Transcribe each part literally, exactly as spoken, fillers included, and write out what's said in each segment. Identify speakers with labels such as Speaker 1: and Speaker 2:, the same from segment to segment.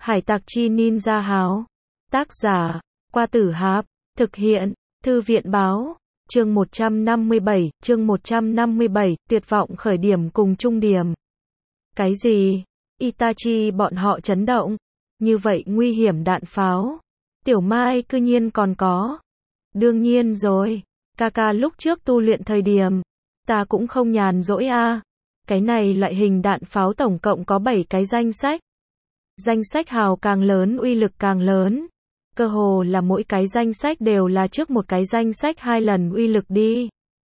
Speaker 1: Hải tặc chi ninja háo. Tác giả, Qua Tử Háp. Thực hiện, Thư viện báo. Chương một trăm năm mươi bảy, chương một trăm năm mươi bảy, tuyệt vọng khởi điểm cùng trung điểm. Cái gì? Itachi bọn họ chấn động. Như vậy nguy hiểm đạn pháo. Tiểu Mai cư nhiên còn có. Đương nhiên rồi. Kaka lúc trước tu luyện thời điểm. Ta cũng không nhàn rỗi a. Cái này loại hình đạn pháo tổng cộng có bảy cái danh sách. Danh sách hào càng lớn uy lực càng lớn. Cơ hồ là mỗi cái danh sách đều là trước một cái danh sách hai lần uy lực đi.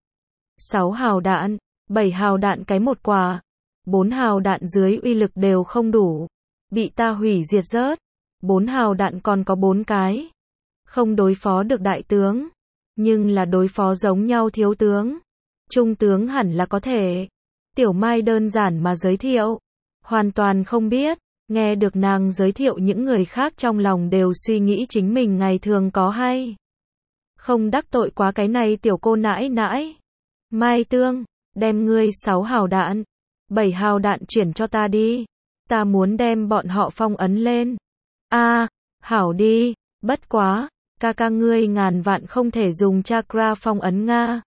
Speaker 1: sáu hào đạn, bảy hào đạn cái một quả, bốn hào đạn dưới uy lực đều không đủ. Bị ta hủy diệt rớt. bốn hào đạn còn có bốn cái. Không đối phó được đại tướng. Nhưng là đối phó giống nhau thiếu tướng. Trung tướng hẳn là có thể. Tiểu Mai đơn giản mà giới thiệu. Hoàn toàn không biết. Nghe được nàng giới thiệu những người khác trong lòng đều suy nghĩ chính mình ngày thường có hay. Không đắc tội quá cái này tiểu cô nãi nãi. Mai Tương, đem ngươi sáu hào đạn, bảy hào đạn chuyển cho ta đi. Ta muốn đem bọn họ phong ấn lên. A, à, hảo đi, bất quá, ca ca ngươi ngàn vạn không thể dùng chakra phong ấn Nga.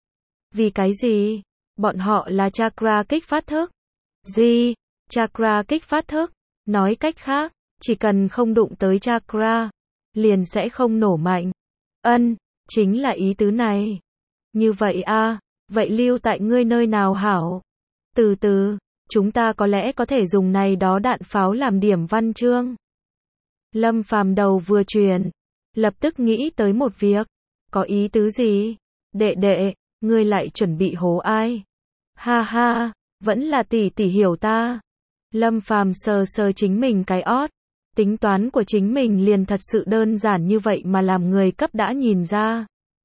Speaker 1: Vì cái gì? Bọn họ là chakra kích phát thức. Gì? Chakra kích phát thức? Nói cách khác, chỉ cần không đụng tới chakra, liền sẽ không nổ mạnh. Ân, chính là ý tứ này. Như vậy a, à, vậy lưu tại ngươi nơi nào hảo? Từ từ, chúng ta có lẽ có thể dùng này đó đạn pháo làm điểm văn chương. Lâm Phàm đầu vừa truyền, lập tức nghĩ tới một việc. Có ý tứ gì? Đệ đệ, ngươi lại chuẩn bị hố ai? Ha ha, vẫn là tỷ tỷ hiểu ta. Lâm Phàm sờ sờ chính mình cái ót. Tính toán của chính mình liền thật sự đơn giản như vậy mà làm người cấp đã nhìn ra.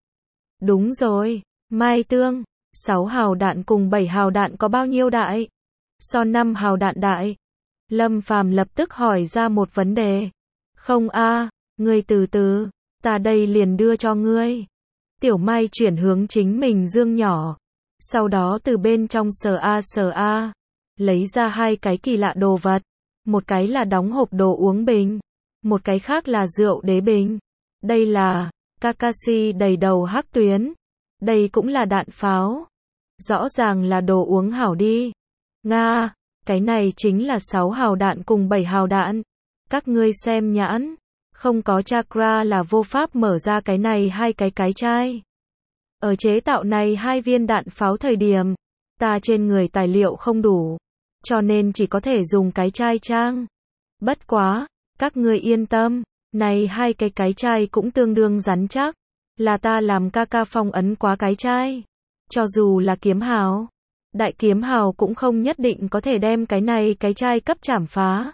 Speaker 1: Đúng rồi, Mai Tương, sáu hào đạn cùng bảy hào đạn có bao nhiêu đại? So năm hào đạn đại. Lâm Phàm lập tức hỏi ra một vấn đề. Không a, à, ngươi từ từ, ta đây liền đưa cho ngươi. Tiểu Mai chuyển hướng chính mình dương nhỏ. Sau đó từ bên trong sờ a sờ a. Lấy ra hai cái kỳ lạ đồ vật. Một cái là đóng hộp đồ uống bình. Một cái khác là rượu đế bình. Đây là Kakashi đầy đầu hắc tuyến. Đây cũng là đạn pháo. Rõ ràng là đồ uống hảo đi. Nga, cái này chính là sáu hào đạn cùng bảy hào đạn. Các ngươi xem nhãn. Không có chakra là vô pháp mở ra cái này hai cái cái chai. Ở chế tạo này hai viên đạn pháo thời điểm, ta trên người tài liệu không đủ. Cho nên chỉ có thể dùng cái chai trang. Bất quá, các ngươi yên tâm, này hai cái cái chai cũng tương đương rắn chắc. Là ta làm ca ca phong ấn quá cái chai. Cho dù là kiếm hào, đại kiếm hào cũng không nhất định có thể đem cái này cái chai cấp chảm phá.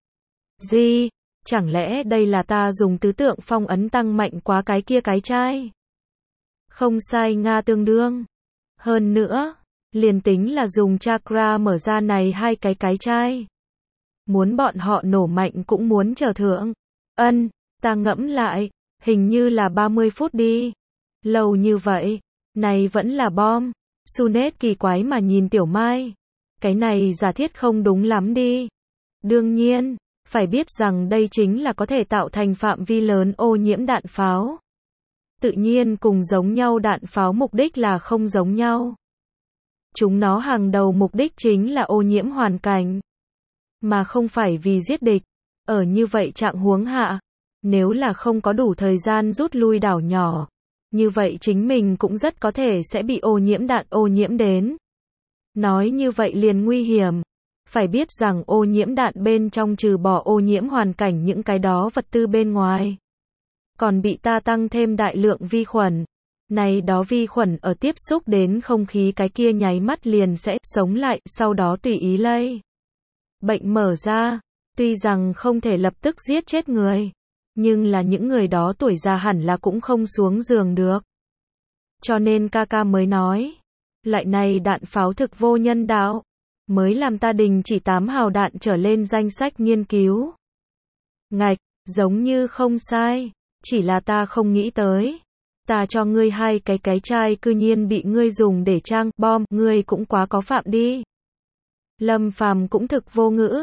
Speaker 1: Gì? Chẳng lẽ đây là ta dùng tứ tượng phong ấn tăng mạnh quá cái kia cái chai? Không sai Nga tương đương. Hơn nữa, liền tính là dùng chakra mở ra này hai cái cái chai. Muốn bọn họ nổ mạnh cũng muốn chờ thượng. Ân, ta ngẫm lại, hình như là ba mươi phút đi. Lâu như vậy, này vẫn là bom. Sunet kỳ quái mà nhìn Tiểu Mai. Cái này giả thiết không đúng lắm đi. Đương nhiên, phải biết rằng đây chính là có thể tạo thành phạm vi lớn ô nhiễm đạn pháo. Tự nhiên cùng giống nhau đạn pháo mục đích là không giống nhau. Chúng nó hàng đầu mục đích chính là ô nhiễm hoàn cảnh. Mà không phải vì giết địch. Ở như vậy trạng huống hạ. Nếu là không có đủ thời gian rút lui đảo nhỏ. Như vậy chính mình cũng rất có thể sẽ bị ô nhiễm đạn ô nhiễm đến. Nói như vậy liền nguy hiểm. Phải biết rằng ô nhiễm đạn bên trong trừ bỏ ô nhiễm hoàn cảnh những cái đó vật tư bên ngoài. Còn bị ta tăng thêm đại lượng vi khuẩn. Này đó vi khuẩn ở tiếp xúc đến không khí cái kia nháy mắt liền sẽ sống lại, sau đó tùy ý lây. Bệnh mở ra, tuy rằng không thể lập tức giết chết người, nhưng là những người đó tuổi già hẳn là cũng không xuống giường được. Cho nên ca ca mới nói, loại này đạn pháo thực vô nhân đạo, mới làm ta đình chỉ tám hào đạn trở lên danh sách nghiên cứu. Ngạch, giống như không sai, chỉ là ta không nghĩ tới. Ta cho ngươi hai cái cái chai cư nhiên bị ngươi dùng để trang bom, ngươi cũng quá có phạm đi. Lâm Phàm cũng thực vô ngữ.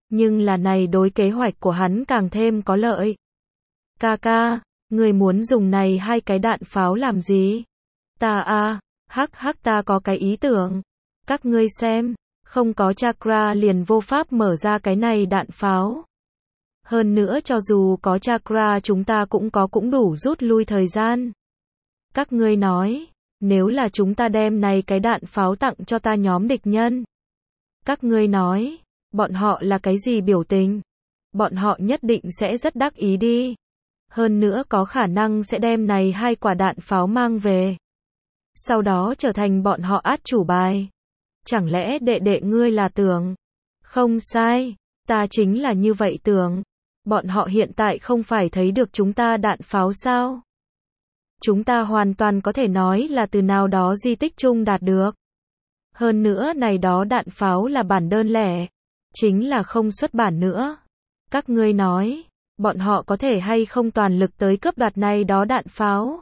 Speaker 1: Nhưng là này đối kế hoạch của hắn càng thêm có lợi. Ca ca, người muốn dùng này hai cái đạn pháo làm gì? Ta a, hắc hắc ta có cái ý tưởng. Các ngươi xem, không có chakra liền vô pháp mở ra cái này đạn pháo. Hơn nữa cho dù có chakra chúng ta cũng có cũng đủ rút lui thời gian. Các ngươi nói, nếu là chúng ta đem này cái đạn pháo tặng cho ta nhóm địch nhân. Các ngươi nói, bọn họ là cái gì biểu tình? Bọn họ nhất định sẽ rất đắc ý đi. Hơn nữa có khả năng sẽ đem này hai quả đạn pháo mang về. Sau đó trở thành bọn họ át chủ bài. Chẳng lẽ đệ đệ ngươi là tưởng? Không sai, ta chính là như vậy tưởng. Bọn họ hiện tại không phải thấy được chúng ta đạn pháo sao? Chúng ta hoàn toàn có thể nói là từ nào đó di tích chung đạt được. Hơn nữa này đó đạn pháo là bản đơn lẻ, chính là không xuất bản nữa. Các ngươi nói, bọn họ có thể hay không toàn lực tới cướp đoạt này đó đạn pháo?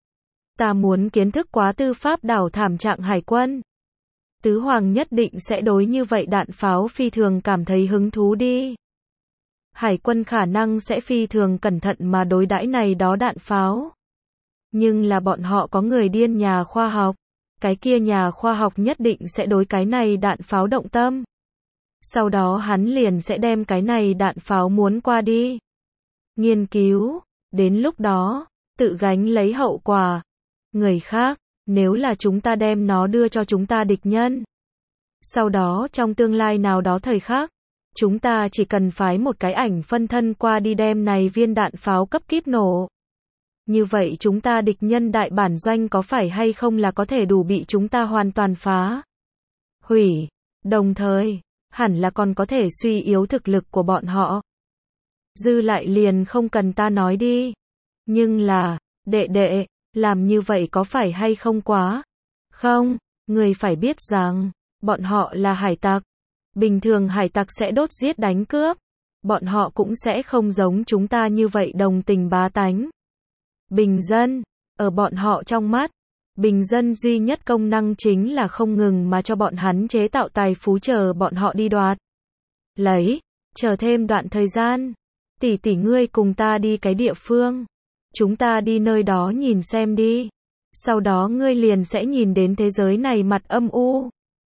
Speaker 1: Ta muốn kiến thức quá tư pháp đảo thảm trạng hải quân. Tứ Hoàng nhất định sẽ đối như vậy đạn pháo phi thường cảm thấy hứng thú đi. Hải quân khả năng sẽ phi thường cẩn thận mà đối đãi này đó đạn pháo. Nhưng là bọn họ có người điên nhà khoa học. Cái kia nhà khoa học nhất định sẽ đối cái này đạn pháo động tâm. Sau đó hắn liền sẽ đem cái này đạn pháo muốn qua đi. Nghiên cứu, đến lúc đó, tự gánh lấy hậu quả. Người khác, nếu là chúng ta đem nó đưa cho chúng ta địch nhân. Sau đó trong tương lai nào đó thời khắc, chúng ta chỉ cần phái một cái ảnh phân thân qua đi đem này viên đạn pháo cấp kíp nổ. Như vậy chúng ta địch nhân đại bản doanh có phải hay không là có thể đủ bị chúng ta hoàn toàn phá hủy, đồng thời, hẳn là còn có thể suy yếu thực lực của bọn họ. Dư lại liền không cần ta nói đi. Nhưng là, đệ đệ, làm như vậy có phải hay không quá? Không, người phải biết rằng, bọn họ là hải tặc. Bình thường hải tặc sẽ đốt giết đánh cướp. Bọn họ cũng sẽ không giống chúng ta như vậy đồng tình bá tánh. Bình dân, ở bọn họ trong mắt, bình dân duy nhất công năng chính là không ngừng mà cho bọn hắn chế tạo tài phú chờ bọn họ đi đoạt. Lấy, chờ thêm đoạn thời gian, tỷ tỷ ngươi cùng ta đi cái địa phương. Chúng ta đi nơi đó nhìn xem đi. Sau đó ngươi liền sẽ nhìn đến thế giới này mặt âm u.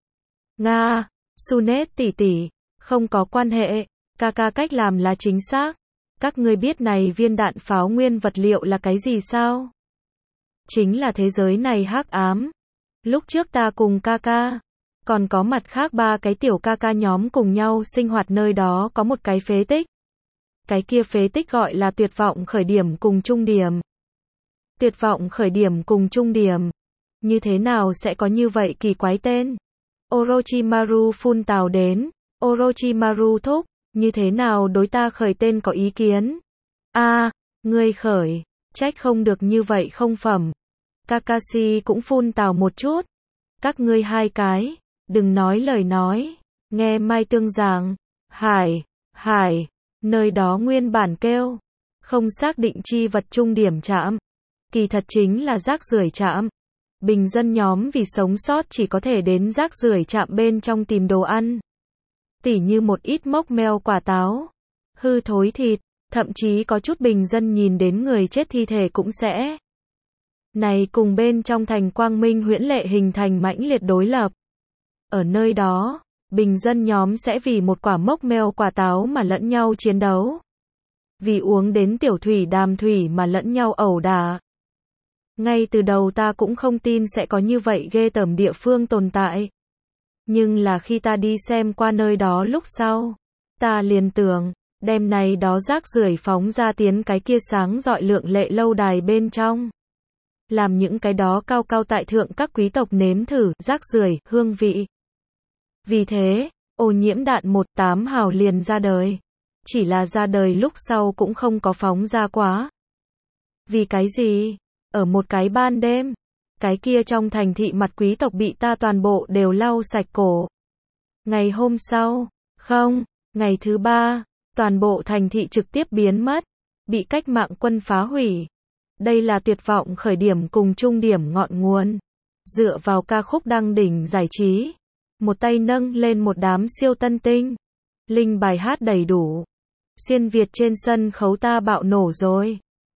Speaker 1: Nga, Sunet tỷ tỷ, không có quan hệ, ca ca cách làm là chính xác. Các ngươi biết này viên đạn pháo nguyên vật liệu là cái gì sao? Chính là thế giới này hắc ám. Lúc trước ta cùng ca ca, còn có mặt khác ba cái tiểu ca ca nhóm cùng nhau sinh hoạt nơi đó có một cái phế tích. Cái kia phế tích gọi là tuyệt vọng khởi điểm cùng trung điểm. Tuyệt vọng khởi điểm cùng trung điểm. Như thế nào sẽ có như vậy kỳ quái tên? Orochimaru phun tào đến. Orochimaru thúc, như thế nào đối ta khởi tên có ý kiến? A, à, ngươi khởi, trách không được như vậy không phẩm. Kakashi cũng phun tào một chút. Các ngươi hai cái, đừng nói lời nói. Nghe Mai Tương giảng. Hải, hải, nơi đó nguyên bản kêu. Không xác định chi vật trung điểm trạm. Kỳ thật chính là rác rưởi trạm. Bình dân nhóm vì sống sót chỉ có thể đến rác rưởi trạm bên trong tìm đồ ăn. Tỉ như một ít mốc meo quả táo, hư thối thịt, thậm chí có chút bình dân nhìn đến người chết thi thể cũng sẽ. Này cùng bên trong thành quang minh huyễn lệ hình thành mãnh liệt đối lập. Ở nơi đó, bình dân nhóm sẽ vì một quả mốc meo quả táo mà lẫn nhau chiến đấu. Vì uống đến tiểu thủy đàm thủy mà lẫn nhau ẩu đả. Ngay từ đầu ta cũng không tin sẽ có như vậy ghê tởm địa phương tồn tại. Nhưng là khi ta đi xem qua nơi đó lúc sau, ta liền tưởng, đem này đó rác rưởi phóng ra tiến cái kia sáng rọi lượng lệ lâu đài bên trong. Làm những cái đó cao cao tại thượng các quý tộc nếm thử rác rưởi hương vị. Vì thế, ô nhiễm đạn một tám hào liền ra đời. Chỉ là ra đời lúc sau cũng không có phóng ra quá. Vì cái gì? Ở một cái ban đêm, cái kia trong thành thị mặt quý tộc bị ta toàn bộ đều lau sạch cổ. Ngày hôm sau, không, ngày thứ ba, toàn bộ thành thị trực tiếp biến mất, bị cách mạng quân phá hủy. Đây là tuyệt vọng khởi điểm cùng trung điểm ngọn nguồn. Dựa vào ca khúc đăng đỉnh giải trí, một tay nâng lên một đám siêu tân tinh. Linh bài hát đầy đủ. Xuyên Việt trên sân khấu ta bạo nổ rồi.